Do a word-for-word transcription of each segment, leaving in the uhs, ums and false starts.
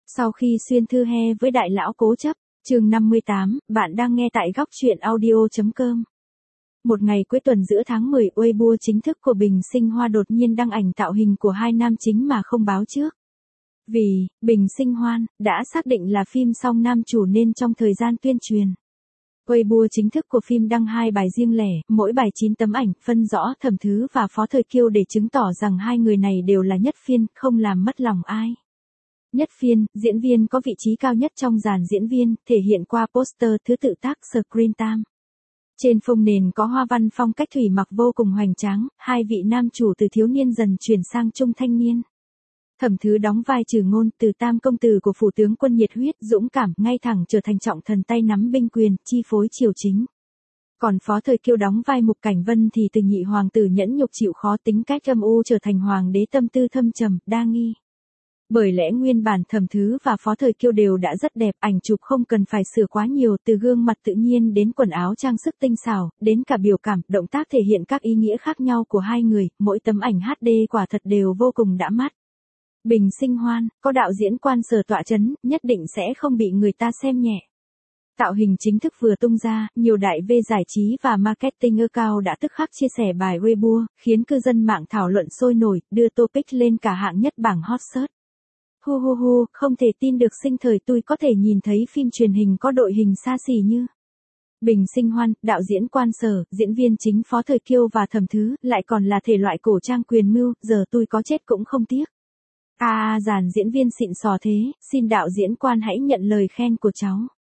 Sau khi xuyên thư he với đại lão cố chấp, chương năm mươi tám, bạn đang nghe tại góc truyện audio chấm com. Một ngày cuối tuần giữa tháng mười, Weibo chính thức của Bình Sinh Hoa đột nhiên đăng ảnh tạo hình của hai nam chính mà không báo trước. Vì, Bình Sinh Hoan, đã xác định là phim song nam chủ nên trong thời gian tuyên truyền. Weibo chính thức của phim đăng hai bài riêng lẻ, mỗi bài chín tấm ảnh, phân rõ Thẩm Thứ và Phó Thời Kiêu để chứng tỏ rằng hai người này đều là nhất phiên, không làm mất lòng ai. Nhất phiên, diễn viên có vị trí cao nhất trong dàn diễn viên, thể hiện qua poster thứ tự tác Screen Time. Trên phông nền có hoa văn phong cách thủy mặc vô cùng hoành tráng, hai vị nam chủ từ thiếu niên dần chuyển sang trung thanh niên. Thẩm Thứ đóng vai Trừ Ngôn, từ tam công tử của phủ tướng quân nhiệt huyết, dũng cảm, ngay thẳng trở thành trọng thần tay nắm binh quyền, chi phối triều chính. Còn Phó Thời Kiêu đóng vai Mục Cảnh Vân thì từ nhị hoàng tử nhẫn nhục chịu khó tính cách âm u trở thành hoàng đế tâm tư thâm trầm, đa nghi. Bởi lẽ nguyên bản Thẩm Thứ và Phó Thời Kiêu đều đã rất đẹp, ảnh chụp không cần phải sửa quá nhiều, từ gương mặt tự nhiên đến quần áo trang sức tinh xảo, đến cả biểu cảm, động tác thể hiện các ý nghĩa khác nhau của hai người, mỗi tấm ảnh hát đê quả thật đều vô cùng đã mắt. Bình Sinh Hoan, có đạo diễn quan sở tọa chấn, nhất định sẽ không bị người ta xem nhẹ. Tạo hình chính thức vừa tung ra, nhiều đại V giải trí và marketing cao đã tức khắc chia sẻ bài Weibo, khiến cư dân mạng thảo luận sôi nổi, đưa topic lên cả hạng nhất bảng hot search. Hu hu hu, không thể tin được sinh thời tôi có thể nhìn thấy phim truyền hình có đội hình xa xỉ như Bình Sinh Hoan, đạo diễn quan sở, diễn viên chính Phó Thời Kiêu và Thẩm Thứ, lại còn là thể loại cổ trang quyền mưu, giờ tôi có chết cũng không tiếc. À, dàn diễn viên xịn sò thế, xin đạo diễn quan hãy nhận lời khen của cháu.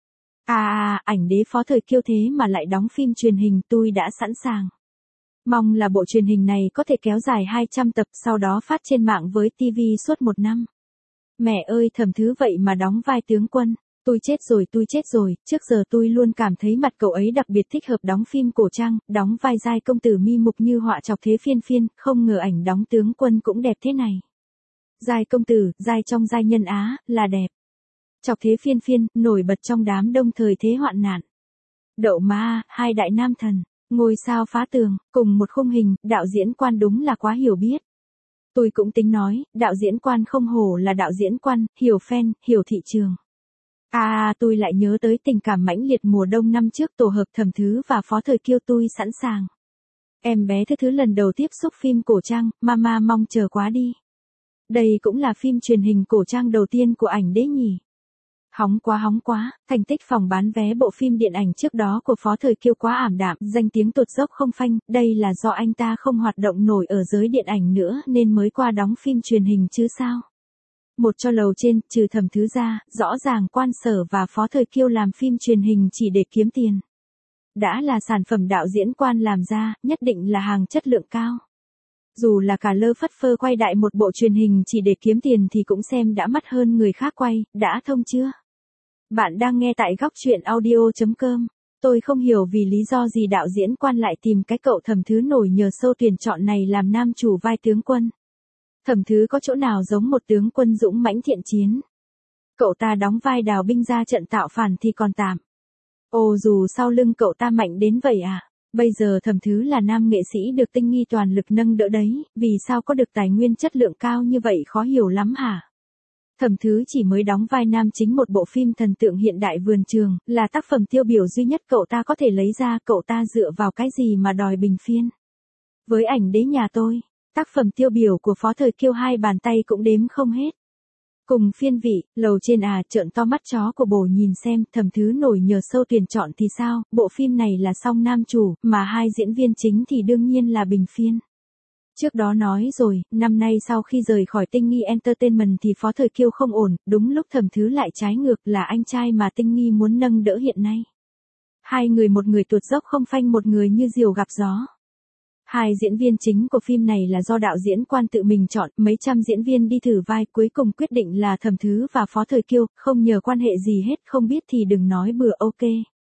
À, ảnh đế Phó Thời Kiêu thế mà lại đóng phim truyền hình, tôi đã sẵn sàng. Mong là bộ truyền hình này có thể kéo dài hai trăm tập, sau đó phát trên mạng với ti vi suốt một năm. Mẹ ơi, Thẩm Thứ vậy mà đóng vai tướng quân. Tôi chết rồi, tôi chết rồi, trước giờ tôi luôn cảm thấy mặt cậu ấy đặc biệt thích hợp đóng phim cổ trang, đóng vai giai công tử mi mục như họa chọc thế phiên phiên, không ngờ ảnh đóng tướng quân cũng đẹp thế này. Giai công tử, giai trong giai nhân Á, là đẹp. Chọc thế phiên phiên, nổi bật trong đám đông thời thế hoạn nạn. Đậu ma, hai đại nam thần, ngôi sao phá tường, cùng một khung hình, đạo diễn quan đúng là quá hiểu biết. Tôi cũng tính nói, đạo diễn quan không hổ là đạo diễn quan, hiểu fan, hiểu thị trường. À, tôi lại nhớ tới tình cảm mãnh liệt mùa đông năm trước, tổ hợp Thẩm Thứ và Phó Thời Kiêu, tôi sẵn sàng. Em bé thứ thứ lần đầu tiếp xúc phim cổ trang, mama mong chờ quá đi. Đây cũng là phim truyền hình cổ trang đầu tiên của ảnh đế nhỉ. Hóng quá hóng quá, thành tích phòng bán vé bộ phim điện ảnh trước đó của Phó Thời Kiêu quá ảm đạm, danh tiếng tụt dốc không phanh, đây là do anh ta không hoạt động nổi ở giới điện ảnh nữa nên mới qua đóng phim truyền hình chứ sao. Một cho lầu trên, trừ Thẩm Thứ ra, rõ ràng quan sở và Phó Thời Kiêu làm phim truyền hình chỉ để kiếm tiền. Đã là sản phẩm đạo diễn quan làm ra, nhất định là hàng chất lượng cao. Dù là cả lơ phất phơ quay đại một bộ truyền hình chỉ để kiếm tiền thì cũng xem đã mắt hơn người khác quay, đã thông chưa? Bạn đang nghe tại góc truyện audio chấm com. Tôi không hiểu vì lý do gì đạo diễn quan lại tìm cái cậu Thẩm Thứ nổi nhờ sâu tuyển chọn này làm nam chủ vai tướng quân. Thẩm Thứ có chỗ nào giống một tướng quân dũng mãnh thiện chiến. Cậu ta đóng vai đào binh ra trận tạo phản thì còn tạm. Ồ, dù sau lưng cậu ta mạnh đến vậy à? Bây giờ Thẩm Thứ là nam nghệ sĩ được tinh nghi toàn lực nâng đỡ đấy, vì sao có được tài nguyên chất lượng cao như vậy khó hiểu lắm hả? Thẩm Thứ chỉ mới đóng vai nam chính một bộ phim thần tượng hiện đại vườn trường, là tác phẩm tiêu biểu duy nhất cậu ta có thể lấy ra, cậu ta dựa vào cái gì mà đòi bình phiên? Với ảnh đế nhà tôi, tác phẩm tiêu biểu của Phó Thời Kiêu hai bàn tay cũng đếm không hết. Cùng phiên vị, lầu trên à, trợn to mắt chó của bồ nhìn xem, Thẩm Thứ nổi nhờ sâu tuyển chọn thì sao, bộ phim này là song nam chủ, mà hai diễn viên chính thì đương nhiên là bình phiên. Trước đó nói rồi, năm nay sau khi rời khỏi Tinh Nghi Entertainment thì Phó Thời Kiêu không ổn, đúng lúc Thẩm Thứ lại trái ngược, là anh trai mà Tinh Nghi muốn nâng đỡ hiện nay. Hai người, một người tuột dốc không phanh, một người như diều gặp gió. Hai diễn viên chính của phim này là do đạo diễn quan tự mình chọn, mấy trăm diễn viên đi thử vai, cuối cùng quyết định là Thẩm Thứ và Phó Thời Kiêu, không nhờ quan hệ gì hết, không biết thì đừng nói bừa, ok.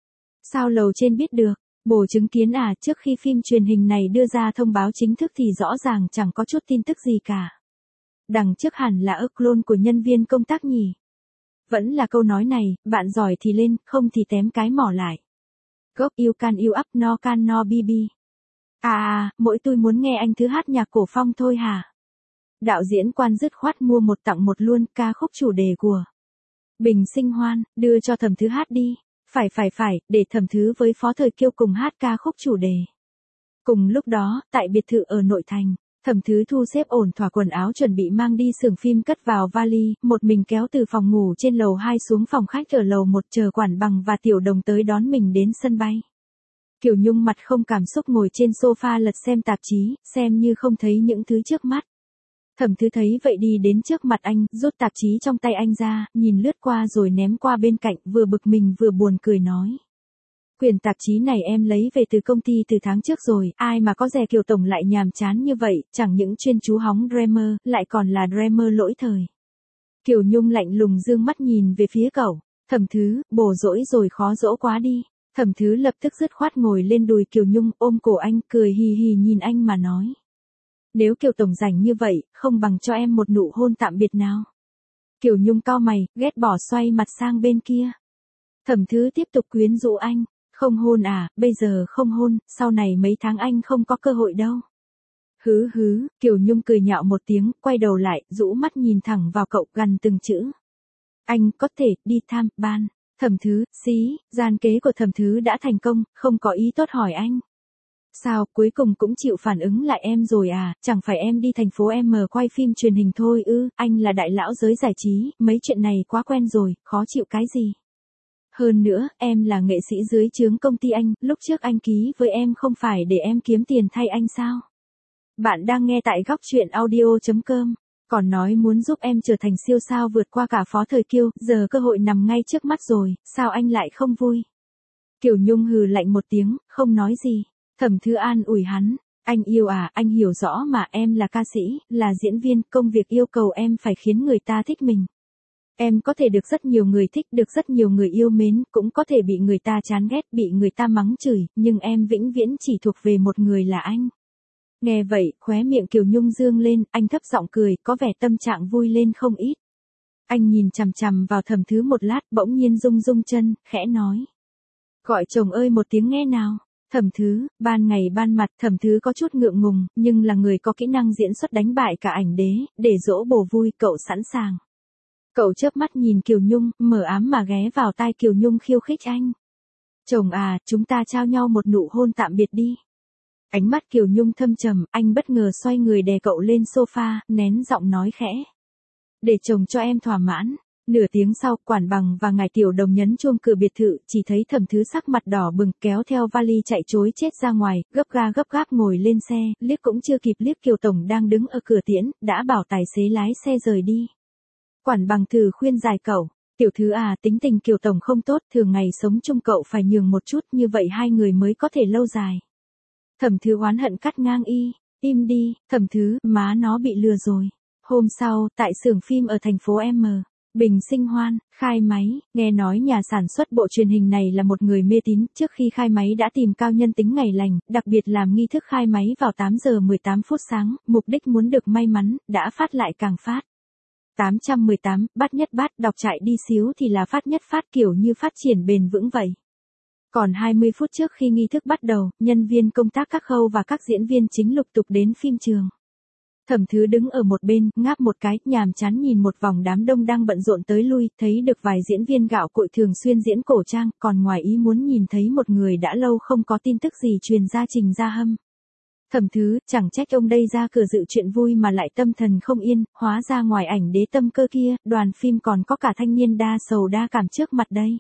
Sao lầu trên biết được? Bồ chứng kiến à, trước khi phim truyền hình này đưa ra thông báo chính thức thì rõ ràng chẳng có chút tin tức gì cả. Đằng trước hẳn là ức clone của nhân viên công tác nhỉ. Vẫn là câu nói này, bạn giỏi thì lên, không thì tém cái mỏ lại. Gốc yêu can yêu up no can no bb. À à, mỗi tôi muốn nghe anh Thứ hát nhạc cổ phong thôi hả? Đạo diễn quan dứt khoát mua một tặng một luôn, ca khúc chủ đề của Bình Sinh Hoan, đưa cho Thẩm Thứ hát đi. Phải phải phải, để Thẩm Thứ với Phó Thời Kiêu cùng hát ca khúc chủ đề. Cùng lúc đó, tại biệt thự ở nội thành, Thẩm Thứ thu xếp ổn thỏa quần áo chuẩn bị mang đi xưởng phim cất vào vali, một mình kéo từ phòng ngủ trên lầu hai xuống phòng khách ở lầu một chờ Quản Bằng và Tiểu Đồng tới đón mình đến sân bay. Kiều Nhung mặt không cảm xúc ngồi trên sofa lật xem tạp chí, xem như không thấy những thứ trước mắt. Thẩm Thứ thấy vậy đi đến trước mặt anh, rút tạp chí trong tay anh ra, nhìn lướt qua rồi ném qua bên cạnh, vừa bực mình vừa buồn cười nói. Quyển tạp chí này em lấy về từ công ty từ tháng trước rồi, ai mà có dè Kiều Tổng lại nhàm chán như vậy, chẳng những chuyên chú hóng dreamer, lại còn là dreamer lỗi thời. Kiều Nhung lạnh lùng dương mắt nhìn về phía cậu, Thẩm Thứ, bổ dỗi rồi khó dỗ quá đi. Thẩm Thứ lập tức dứt khoát ngồi lên đùi Kiều Nhung, ôm cổ anh, cười hì hì nhìn anh mà nói. Nếu Kiều Tổng rảnh như vậy, không bằng cho em một nụ hôn tạm biệt nào. Kiều Nhung cau mày, ghét bỏ xoay mặt sang bên kia. Thẩm Thứ tiếp tục quyến rũ anh. Không hôn à, bây giờ không hôn, sau này mấy tháng anh không có cơ hội đâu. Hứ hứ, Kiều Nhung cười nhạo một tiếng, quay đầu lại, rũ mắt nhìn thẳng vào cậu, gằn từng chữ. Anh có thể đi tham ban. Thẩm Thứ, xí, gian kế của Thẩm Thứ đã thành công, không có ý tốt hỏi anh. Sao, cuối cùng cũng chịu phản ứng lại em rồi à, chẳng phải em đi thành phố M quay phim truyền hình thôi ư, anh là đại lão giới giải trí, mấy chuyện này quá quen rồi, khó chịu cái gì. Hơn nữa, em là nghệ sĩ dưới trướng công ty anh, lúc trước anh ký với em không phải để em kiếm tiền thay anh sao? Bạn đang nghe tại góc truyện audio chấm com, còn nói muốn giúp em trở thành siêu sao vượt qua cả Phó Thời Kiêu, giờ cơ hội nằm ngay trước mắt rồi, sao anh lại không vui? Kiều Nhung hừ lạnh một tiếng, không nói gì. Thẩm Thứ an ủi hắn, anh yêu à, anh hiểu rõ mà, em là ca sĩ, là diễn viên, công việc yêu cầu em phải khiến người ta thích mình. Em có thể được rất nhiều người thích, được rất nhiều người yêu mến, cũng có thể bị người ta chán ghét, bị người ta mắng chửi, nhưng em vĩnh viễn chỉ thuộc về một người là anh. Nghe vậy, khóe miệng Kiều Nhung dương lên, anh thấp giọng cười, có vẻ tâm trạng vui lên không ít. Anh nhìn chằm chằm vào Thẩm Thứ một lát, bỗng nhiên rung rung chân, khẽ nói. Gọi chồng ơi một tiếng nghe nào. Thẩm Thứ, ban ngày ban mặt, Thẩm Thứ có chút ngượng ngùng, nhưng là người có kỹ năng diễn xuất đánh bại cả ảnh đế, để dỗ bồ vui, cậu sẵn sàng. Cậu chớp mắt nhìn Kiều Nhung, mở ám mà ghé vào tai Kiều Nhung khiêu khích anh. Chồng à, chúng ta trao nhau một nụ hôn tạm biệt đi. Ánh mắt Kiều Nhung thâm trầm, anh bất ngờ xoay người đè cậu lên sofa, nén giọng nói khẽ. Để chồng cho em thỏa mãn. Nửa tiếng sau, Quản Bằng và ngài Tiểu Đồng nhấn chuông cửa biệt thự, chỉ thấy Thẩm Thứ sắc mặt đỏ bừng, kéo theo vali chạy trối chết ra ngoài, gấp ga gấp gáp ngồi lên xe, liếc cũng chưa kịp liếc Kiều Tổng đang đứng ở cửa tiễn, đã bảo tài xế lái xe rời đi. Quản Bằng thử khuyên giải cậu, Tiểu Thứ à, tính tình Kiều Tổng không tốt, thường ngày sống chung cậu phải nhường một chút, như vậy hai người mới có thể lâu dài. Thẩm Thứ oán hận cắt ngang y, im đi, Thẩm Thứ, má nó bị lừa rồi. Hôm sau, tại xưởng phim ở thành phố M. Bình Sinh Hoan, khai máy, nghe nói nhà sản xuất bộ truyền hình này là một người mê tín, trước khi khai máy đã tìm cao nhân tính ngày lành, đặc biệt làm nghi thức khai máy vào tám giờ mười tám phút sáng, mục đích muốn được may mắn, đã phát lại càng phát. tám trăm mười tám, bát nhất bát, đọc chạy đi xíu thì là phát nhất phát kiểu như phát triển bền vững vậy. Còn hai mươi phút trước khi nghi thức bắt đầu, nhân viên công tác các khâu và các diễn viên chính lục tục đến phim trường. Thẩm Thứ đứng ở một bên, ngáp một cái, nhàm chán nhìn một vòng đám đông đang bận rộn tới lui, thấy được vài diễn viên gạo cội thường xuyên diễn cổ trang, còn ngoài ý muốn nhìn thấy một người đã lâu không có tin tức gì truyền ra Trình Gia Hâm. Thẩm Thứ, chẳng trách ông đây ra cửa dự chuyện vui mà lại tâm thần không yên, hóa ra ngoài ảnh đế tâm cơ kia, đoàn phim còn có cả thanh niên đa sầu đa cảm trước mặt đây.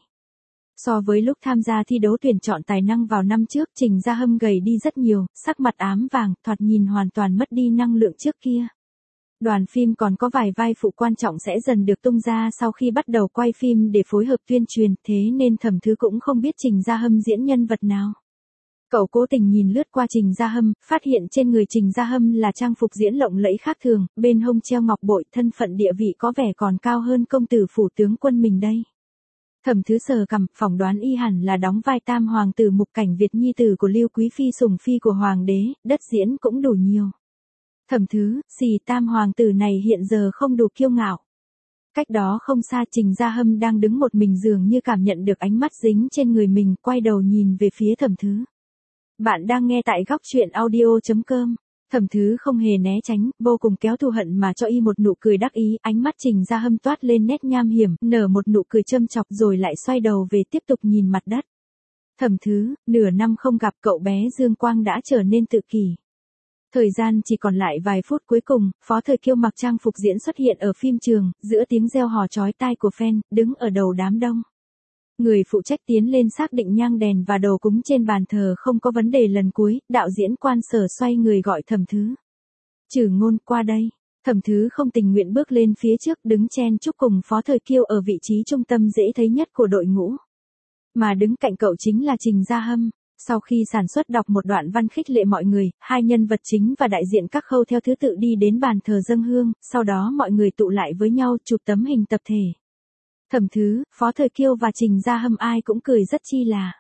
So với lúc tham gia thi đấu tuyển chọn tài năng vào năm trước, Trình Gia Hâm gầy đi rất nhiều, sắc mặt ám vàng, thoạt nhìn hoàn toàn mất đi năng lượng trước kia. Đoàn phim còn có vài vai phụ quan trọng sẽ dần được tung ra sau khi bắt đầu quay phim để phối hợp tuyên truyền, thế nên Thẩm Thứ cũng không biết Trình Gia Hâm diễn nhân vật nào. Cậu cố tình nhìn lướt qua Trình Gia Hâm, phát hiện trên người Trình Gia Hâm là trang phục diễn lộng lẫy khác thường, bên hông treo ngọc bội, thân phận địa vị có vẻ còn cao hơn công tử phủ tướng quân mình đây. Thẩm Thứ sờ cằm, phỏng đoán y hẳn là đóng vai tam hoàng tử Mục Cảnh Việt nhi tử của Lưu Quý phi sủng phi của hoàng đế, đất diễn cũng đủ nhiều. Thẩm Thứ, xì tam hoàng tử này hiện giờ không đủ kiêu ngạo. Cách đó không xa Trình Gia Hâm đang đứng một mình dường như cảm nhận được ánh mắt dính trên người mình, quay đầu nhìn về phía Thẩm Thứ. Bạn đang nghe tại góc truyện audio chấm com. Thẩm Thứ không hề né tránh, vô cùng kéo thù hận mà cho y một nụ cười đắc ý, ánh mắt Trình Gia Hâm toát lên nét nham hiểm, nở một nụ cười châm chọc rồi lại xoay đầu về tiếp tục nhìn mặt đất. Thẩm Thứ, nửa năm không gặp cậu bé Dương Quang đã trở nên tự kỷ. Thời gian chỉ còn lại vài phút cuối cùng, Phó Thời Kiêu mặc trang phục diễn xuất hiện ở phim trường, giữa tiếng reo hò chói tai của fan, đứng ở đầu đám đông. Người phụ trách tiến lên xác định nhang đèn và đồ cúng trên bàn thờ không có vấn đề lần cuối, đạo diễn Quan Sở xoay người gọi Thẩm Thứ. Trừ Ngôn qua đây. Thẩm Thứ không tình nguyện bước lên phía trước đứng chen chúc cùng Phó Thời Kiêu ở vị trí trung tâm dễ thấy nhất của đội ngũ. Mà đứng cạnh cậu chính là Trình Gia Hâm. Sau khi sản xuất đọc một đoạn văn khích lệ mọi người, hai nhân vật chính và đại diện các khâu theo thứ tự đi đến bàn thờ dâng hương, sau đó mọi người tụ lại với nhau chụp tấm hình tập thể. Thẩm Thứ, Phó Thời Kiêu và Trình Gia Hâm ai cũng cười rất chi là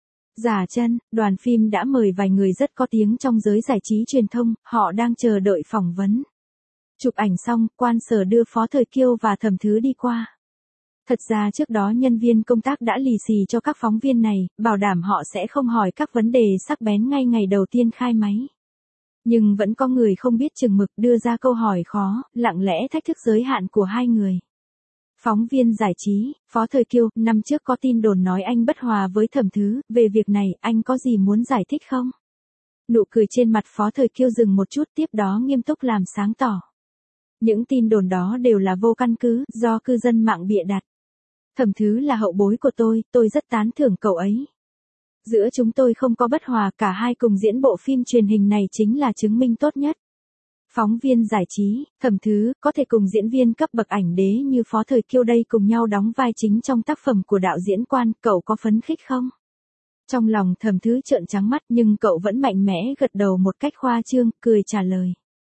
giả chân. Đoàn phim đã mời vài người rất có tiếng trong giới giải trí truyền thông, họ đang chờ đợi phỏng vấn. Chụp ảnh xong, Quan Sở đưa Phó Thời Kiêu và Thẩm Thứ đi qua. Thật ra trước đó nhân viên công tác đã lì xì cho các phóng viên này, bảo đảm họ sẽ không hỏi các vấn đề sắc bén ngay ngày đầu tiên khai máy. Nhưng vẫn có người không biết chừng mực đưa ra câu hỏi khó, lặng lẽ thách thức giới hạn của hai người. Phóng viên giải trí, Phó Thời Kiêu, năm trước có tin đồn nói anh bất hòa với Thẩm Thứ, về việc này anh có gì muốn giải thích không? Nụ cười trên mặt Phó Thời Kiêu dừng một chút tiếp đó nghiêm túc làm sáng tỏ. Những tin đồn đó đều là vô căn cứ, do cư dân mạng bịa đặt. Thẩm Thứ là hậu bối của tôi, tôi rất tán thưởng cậu ấy. Giữa chúng tôi không có bất hòa, cả hai cùng diễn bộ phim truyền hình này chính là chứng minh tốt nhất. Phóng viên giải trí, Thẩm Thứ, có thể cùng diễn viên cấp bậc ảnh đế như Phó Thời Kiêu đây cùng nhau đóng vai chính trong tác phẩm của đạo diễn Quan, cậu có phấn khích không? Trong lòng Thẩm Thứ trợn trắng mắt nhưng cậu vẫn mạnh mẽ gật đầu một cách khoa trương, cười trả lời.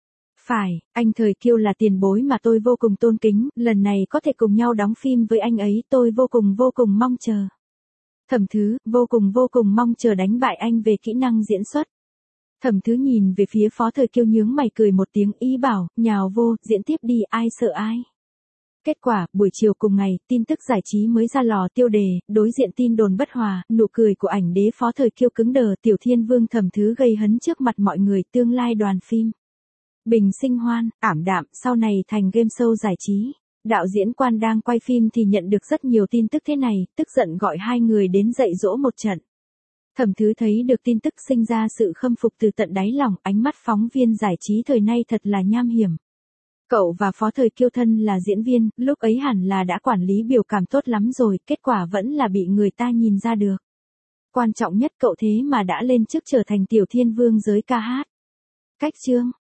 Phải, anh Thời Kiêu là tiền bối mà tôi vô cùng tôn kính, lần này có thể cùng nhau đóng phim với anh ấy tôi vô cùng vô cùng mong chờ. Thẩm Thứ, vô cùng vô cùng mong chờ đánh bại anh về kỹ năng diễn xuất. Thẩm Thứ nhìn về phía Phó Thời Kiêu nhướng mày cười một tiếng ý bảo, nhào vô, diễn tiếp đi, ai sợ ai. Kết quả, buổi chiều cùng ngày, tin tức giải trí mới ra lò tiêu đề, đối diện tin đồn bất hòa, nụ cười của ảnh đế Phó Thời Kiêu cứng đờ, Tiểu Thiên Vương Thẩm Thứ gây hấn trước mặt mọi người, tương lai đoàn phim. Bình sinh hoan, ảm đạm, sau này thành game show giải trí. Đạo diễn Quan đang quay phim thì nhận được rất nhiều tin tức thế này, tức giận gọi hai người đến dạy dỗ một trận. Thẩm Thứ thấy được tin tức sinh ra sự khâm phục từ tận đáy lòng, ánh mắt phóng viên giải trí thời nay thật là nham hiểm. Cậu và Phó Thời Kiêu thân là diễn viên, lúc ấy hẳn là đã quản lý biểu cảm tốt lắm rồi, kết quả vẫn là bị người ta nhìn ra được. Quan trọng nhất cậu thế mà đã lên chức trở thành Tiểu Thiên Vương giới ca hát. Cách chương